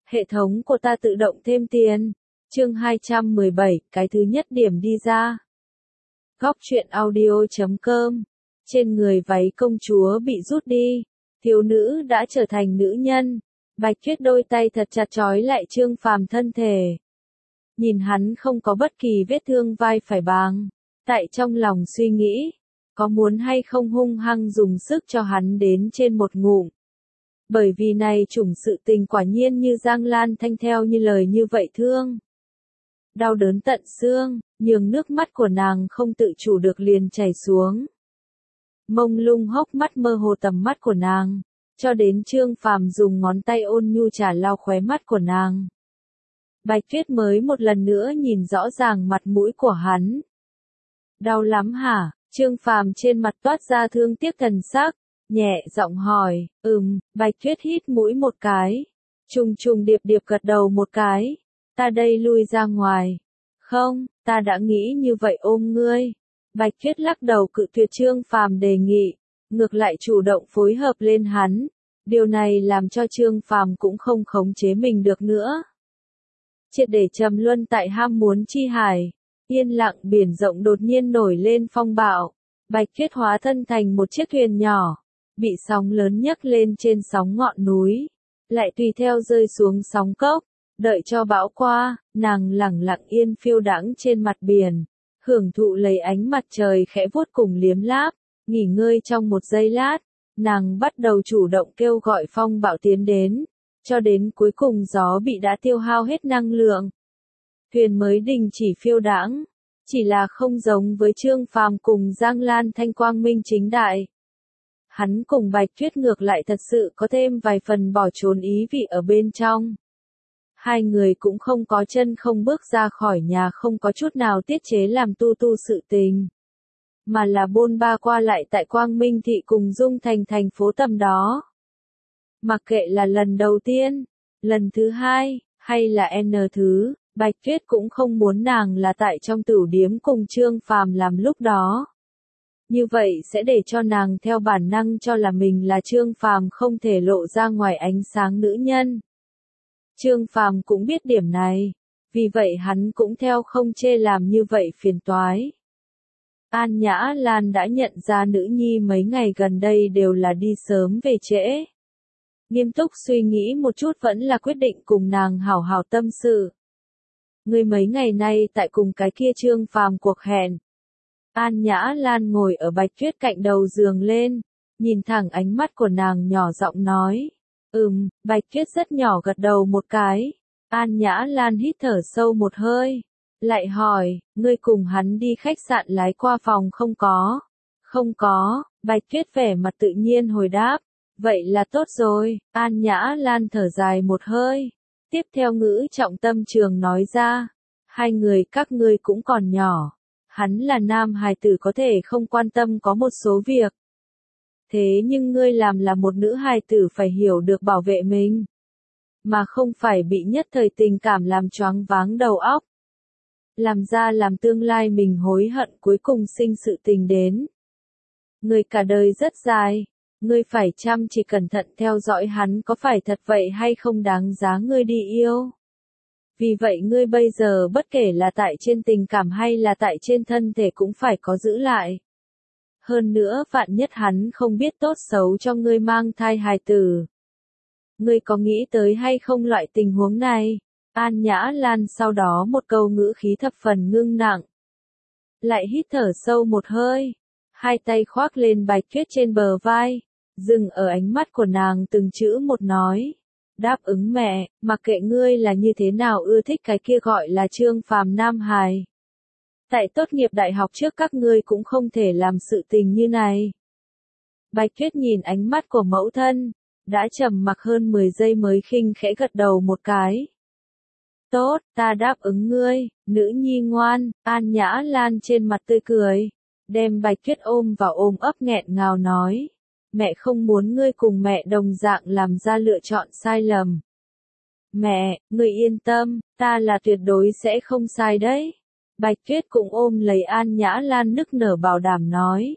Hệ thống của ta tự động thêm tiền. Chương 217, cái thứ nhất điểm đi ra. Góc truyện audio.com. Trên người váy công chúa bị rút đi, thiếu nữ đã trở thành nữ nhân. Bạch Tuyết đôi tay thật chặt trói lại Trương Phàm thân thể. Nhìn hắn không có bất kỳ vết thương vai phải bàng, tại trong lòng suy nghĩ, có muốn hay không hung hăng dùng sức cho hắn đến trên một ngụm. Bởi vì này chủng sự tình quả nhiên như Giang Lan Thanh theo như lời như vậy thương. Đau đớn tận xương, nhường nước mắt của nàng không tự chủ được liền chảy xuống. Mông lung hốc mắt mơ hồ tầm mắt của nàng, cho đến Trương Phàm dùng ngón tay ôn nhu chà lau khóe mắt của nàng. Bạch Tuyết mới một lần nữa nhìn rõ ràng mặt mũi của hắn. Đau lắm hả? Trương Phàm trên mặt toát ra thương tiếc thần sắc, nhẹ giọng hỏi. Bạch Tuyết hít mũi một cái, trùng trùng điệp điệp gật đầu một cái. Ta đây lui ra ngoài. Không, ta đã nghĩ như vậy ôm ngươi. Bạch Tuyết lắc đầu cự tuyệt Trương Phàm đề nghị, ngược lại chủ động phối hợp lên hắn. Điều này làm cho Trương Phàm cũng không khống chế mình được nữa. Triệt để trầm luân tại ham muốn chi hải, yên lặng biển rộng đột nhiên nổi lên phong bạo. Bạch Tuyết hóa thân thành một chiếc thuyền nhỏ, bị sóng lớn nhấc lên trên sóng ngọn núi, lại tùy theo rơi xuống sóng cốc. Đợi cho bão qua, nàng lẳng lặng yên phiêu đãng trên mặt biển, hưởng thụ lấy ánh mặt trời khẽ vuốt cùng liếm láp, nghỉ ngơi trong một giây lát, nàng bắt đầu chủ động kêu gọi phong bão tiến đến, cho đến cuối cùng gió bị đã tiêu hao hết năng lượng. Thuyền mới đình chỉ phiêu đãng, chỉ là không giống với Trương Phàm cùng Giang Lan Thanh quang minh chính đại. Hắn cùng Bạch Tuyết ngược lại thật sự có thêm vài phần bỏ trốn ý vị ở bên trong. Hai người cũng không có chân không bước ra khỏi nhà, không có chút nào tiết chế làm tu sự tình, mà là bôn ba qua lại tại Quang Minh thị cùng Dung Thành thành phố tầm đó. Mặc kệ là lần đầu tiên, lần thứ hai, hay là N thứ, Bạch Tuyết cũng không muốn nàng là tại trong tửu điếm cùng Trương Phàm làm lúc đó. Như vậy sẽ để cho nàng theo bản năng cho là mình là Trương Phàm không thể lộ ra ngoài ánh sáng nữ nhân. Trương Phàm cũng biết điểm này, vì vậy hắn cũng theo không chê làm như vậy phiền toái. An Nhã Lan đã nhận ra nữ nhi mấy ngày gần đây đều là đi sớm về trễ. Nghiêm túc suy nghĩ một chút vẫn là quyết định cùng nàng hảo hảo tâm sự. Ngươi mấy ngày nay tại cùng cái kia Trương Phàm cuộc hẹn. An Nhã Lan ngồi ở Bạch Tuyết cạnh đầu giường lên, nhìn thẳng ánh mắt của nàng nhỏ giọng nói. Bạch Tuyết rất nhỏ gật đầu một cái. An Nhã Lan hít thở sâu một hơi, lại hỏi, ngươi cùng hắn đi khách sạn lái qua phòng không có? Không có, Bạch Tuyết vẻ mặt tự nhiên hồi đáp. Vậy là tốt rồi. An Nhã Lan thở dài một hơi, tiếp theo ngữ trọng tâm trường nói ra. Hai người các ngươi cũng còn nhỏ. Hắn là nam hài tử có thể không quan tâm có một số việc. Thế nhưng ngươi làm là một nữ hài tử phải hiểu được bảo vệ mình, mà không phải bị nhất thời tình cảm làm choáng váng đầu óc. Làm ra làm tương lai mình hối hận cuối cùng sinh sự tình đến. Ngươi cả đời rất dài, ngươi phải chăm chỉ cẩn thận theo dõi hắn có phải thật vậy hay không đáng giá ngươi đi yêu. Vì vậy ngươi bây giờ bất kể là tại trên tình cảm hay là tại trên thân thể cũng phải có giữ lại. Hơn nữa vạn nhất hắn không biết tốt xấu cho ngươi mang thai hài tử. Ngươi có nghĩ tới hay không loại tình huống này? An Nhã Lan sau đó một câu ngữ khí thập phần ngưng nặng. Lại hít thở sâu một hơi, hai tay khoác lên Bạch Tuyết trên bờ vai, dừng ở ánh mắt của nàng từng chữ một nói. Đáp ứng mẹ, mặc kệ ngươi là như thế nào ưa thích cái kia gọi là Trương Phàm nam hài. Tại tốt nghiệp đại học trước các ngươi cũng không thể làm sự tình như này. Bạch Tuyết nhìn ánh mắt của mẫu thân, đã trầm mặc hơn 10 giây mới khinh khẽ gật đầu một cái. Tốt, ta đáp ứng ngươi, nữ nhi ngoan. An Nhã Lan trên mặt tươi cười, đem Bạch Tuyết ôm vào ôm ấp nghẹn ngào nói. Mẹ không muốn ngươi cùng mẹ đồng dạng làm ra lựa chọn sai lầm. Mẹ, ngươi yên tâm, ta là tuyệt đối sẽ không sai đấy. Bạch Tuyết cũng ôm lấy An Nhã Lan nức nở bảo đảm nói.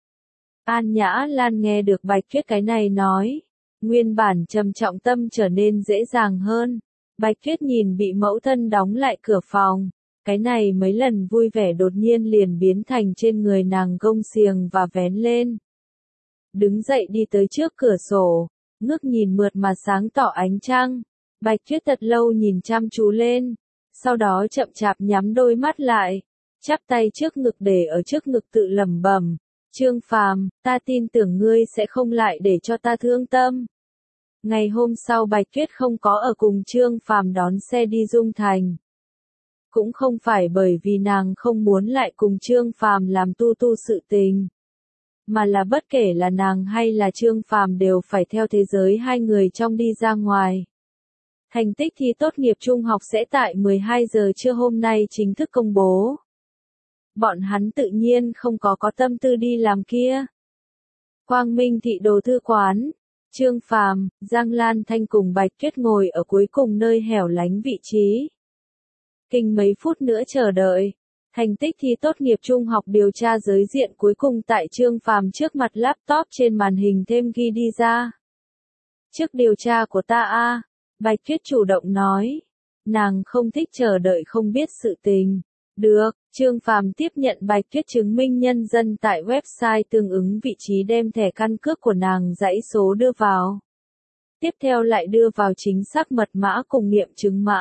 An Nhã Lan nghe được Bạch Tuyết cái này nói, nguyên bản trầm trọng tâm trở nên dễ dàng hơn, Bạch Tuyết nhìn bị mẫu thân đóng lại cửa phòng. Cái này mấy lần vui vẻ đột nhiên liền biến thành trên người nàng gông xiềng và vén lên. Đứng dậy đi tới trước cửa sổ, ngước nhìn mượt mà sáng tỏ ánh trăng. Bạch Tuyết thật lâu nhìn chăm chú lên, sau đó chậm chạp nhắm đôi mắt lại, chắp tay trước ngực để ở trước ngực tự lẩm bẩm, Trương Phàm, ta tin tưởng ngươi sẽ không lại để cho ta thương tâm. Ngày hôm sau Bạch Tuyết không có ở cùng Trương Phàm đón xe đi Dung Thành. Cũng không phải bởi vì nàng không muốn lại cùng Trương Phàm làm tu sự tình, mà là bất kể là nàng hay là Trương Phàm đều phải theo thế giới hai người trong đi ra ngoài. Thành tích thi tốt nghiệp trung học sẽ tại 12 giờ trưa hôm nay chính thức công bố. Bọn hắn tự nhiên không có tâm tư đi làm kia. Quang Minh thị đồ thư quán, Trương Phàm, Giang Lan Thanh cùng Bạch Tuyết ngồi ở cuối cùng nơi hẻo lánh vị trí. Kinh mấy phút nữa chờ đợi, thành tích thi tốt nghiệp trung học điều tra giới diện cuối cùng tại Trương Phàm trước mặt laptop trên màn hình thêm ghi đi ra. Trước điều tra của ta a, Bạch Tuyết chủ động nói. Nàng không thích chờ đợi không biết sự tình. Được, Trương Phàm tiếp nhận Bạch Tuyết chứng minh nhân dân tại website tương ứng vị trí đem thẻ căn cước của nàng dãy số đưa vào. Tiếp theo lại đưa vào chính xác mật mã cùng nghiệm chứng mã.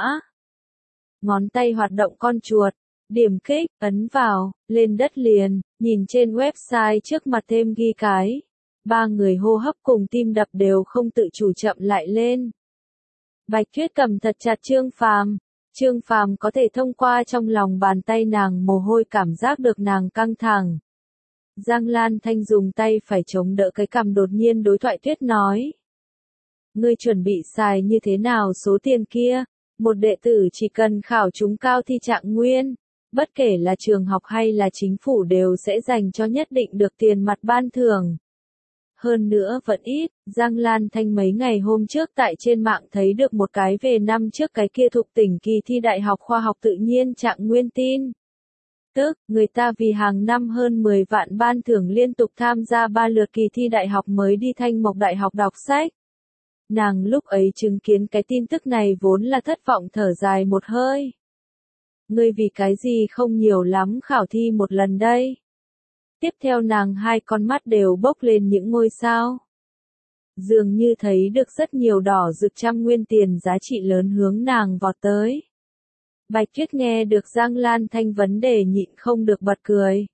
Ngón tay hoạt động con chuột, điểm kích, ấn vào, lên đất liền, nhìn trên website trước mặt thêm ghi cái. Ba người hô hấp cùng tim đập đều không tự chủ chậm lại lên. Bạch Tuyết cầm thật chặt Trương Phàm. Trương Phàm có thể thông qua trong lòng bàn tay nàng mồ hôi cảm giác được nàng căng thẳng. Giang Lan Thanh dùng tay phải chống đỡ cái cằm đột nhiên đối thoại Tuyết nói. Ngươi chuẩn bị xài như thế nào số tiền kia? Một đệ tử chỉ cần khảo trúng cao thi trạng nguyên, bất kể là trường học hay là chính phủ đều sẽ dành cho nhất định được tiền mặt ban thưởng. Hơn nữa vẫn ít, Giang Lan Thanh mấy ngày hôm trước tại trên mạng thấy được một cái về năm trước cái kia thuộc tỉnh kỳ thi Đại học Khoa học Tự nhiên trạng nguyên tin. Tức, người ta vì hàng năm hơn 10 vạn ban thưởng liên tục tham gia 3 lượt kỳ thi đại học mới đi Thanh Mộc Đại học đọc sách. Nàng lúc ấy chứng kiến cái tin tức này vốn là thất vọng thở dài một hơi. Ngươi vì cái gì không nhiều lắm khảo thi một lần đây? Tiếp theo nàng hai con mắt đều bốc lên những ngôi sao. Dường như thấy được rất nhiều đỏ rực trăm nguyên tiền giá trị lớn hướng nàng vọt tới. Bạch Tuyết nghe được Giang Lan Thanh vấn đề nhịn không được bật cười.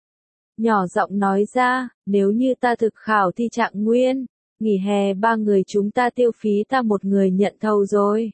Nhỏ giọng nói ra, nếu như ta thực khảo thi trạng nguyên, nghỉ hè 3 người chúng ta tiêu phí ta một người nhận thầu rồi.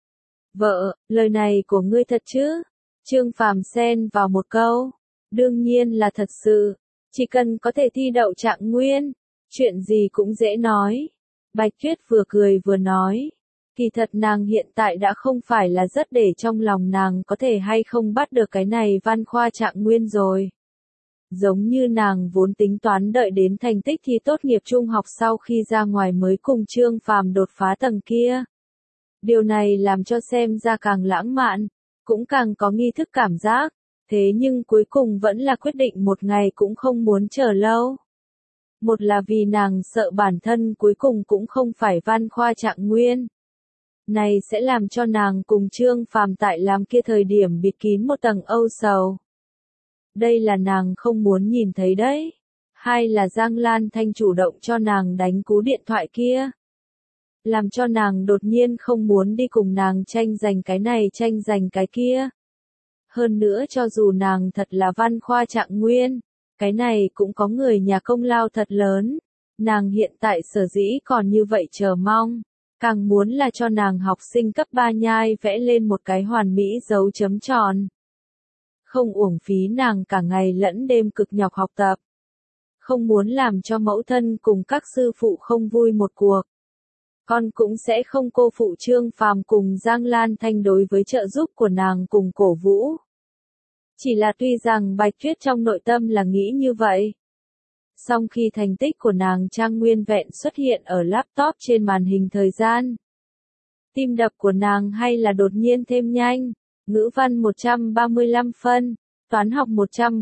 Vợ, lời này của ngươi thật chứ? Trương Phàm xen vào một câu. Đương nhiên là thật sự. Chỉ cần có thể thi đậu trạng nguyên, chuyện gì cũng dễ nói. Bạch Tuyết vừa cười vừa nói. Kỳ thật nàng hiện tại đã không phải là rất để trong lòng nàng có thể hay không bắt được cái này văn khoa trạng nguyên rồi. Giống như nàng vốn tính toán đợi đến thành tích thi tốt nghiệp trung học sau khi ra ngoài mới cùng Trương Phàm đột phá tầng kia. Điều này làm cho xem ra càng lãng mạn, cũng càng có nghi thức cảm giác, thế nhưng cuối cùng vẫn là quyết định một ngày cũng không muốn chờ lâu. Một là vì nàng sợ bản thân cuối cùng cũng không phải văn khoa trạng nguyên. Này sẽ làm cho nàng cùng Trương Phàm tại làm kia thời điểm bịt kín một tầng âu sầu. Đây là nàng không muốn nhìn thấy đấy. Hai là Giang Lan Thanh chủ động cho nàng đánh cú điện thoại kia. Làm cho nàng đột nhiên không muốn đi cùng nàng tranh giành cái này tranh giành cái kia. Hơn nữa cho dù nàng thật là văn khoa trạng nguyên, cái này cũng có người nhà công lao thật lớn. Nàng hiện tại sở dĩ còn như vậy chờ mong. Càng muốn là cho nàng học sinh cấp 3 nhai vẽ lên một cái hoàn mỹ dấu chấm tròn. Không uổng phí nàng cả ngày lẫn đêm cực nhọc học tập. Không muốn làm cho mẫu thân cùng các sư phụ không vui một cuộc. Con cũng sẽ không cô phụ Trương Phàm cùng Giang Lan Thanh đối với trợ giúp của nàng cùng cổ vũ. Chỉ là tuy rằng Bạch Tuyết trong nội tâm là nghĩ như vậy. Song khi thành tích của nàng trang nguyên vẹn xuất hiện ở laptop trên màn hình thời gian. Tim đập của nàng hay là đột nhiên thêm nhanh. Ngữ văn 135 phân, toán học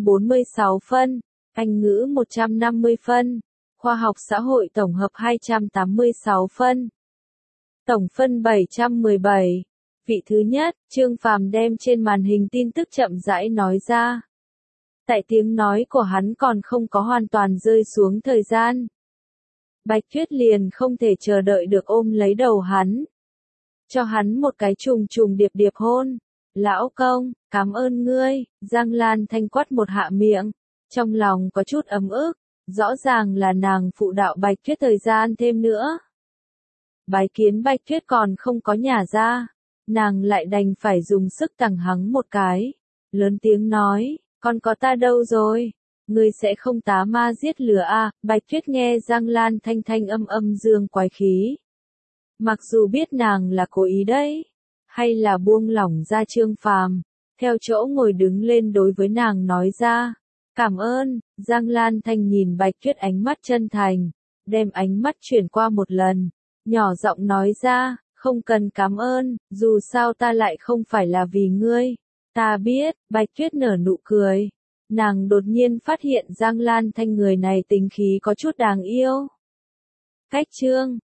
146 phân, Anh ngữ 150 phân, khoa học xã hội tổng hợp 286 phân. Tổng phân 717. Vị thứ nhất, Trương Phàm đem trên màn hình tin tức chậm rãi nói ra. Tại tiếng nói của hắn còn không có hoàn toàn rơi xuống thời gian. Bạch Tuyết liền không thể chờ đợi được ôm lấy đầu hắn. Cho hắn một cái trùng trùng điệp điệp hôn. Lão công, cảm ơn ngươi, Giang Lan Thanh quát một hạ miệng. Trong lòng có chút ấm ức, rõ ràng là nàng phụ đạo Bạch Tuyết thời gian thêm nữa. Bái kiến Bạch Tuyết còn không có nhả ra, nàng lại đành phải dùng sức tằng hắng một cái. Lớn tiếng nói, còn có ta đâu rồi? Ngươi sẽ không tá ma giết lửa à? Bạch Tuyết nghe Giang Lan Thanh thanh âm dương quái khí. Mặc dù biết nàng là cố ý đấy, hay là buông lỏng ra Trương Phàm, theo chỗ ngồi đứng lên đối với nàng nói ra. Cảm ơn, Giang Lan Thanh nhìn Bạch Tuyết ánh mắt chân thành, đem ánh mắt chuyển qua một lần, nhỏ giọng nói ra, không cần cảm ơn, dù sao ta lại không phải là vì ngươi. Ta biết, Bạch Tuyết nở nụ cười. Nàng đột nhiên phát hiện Giang Lan Thanh người này tính khí có chút đáng yêu. Cách chương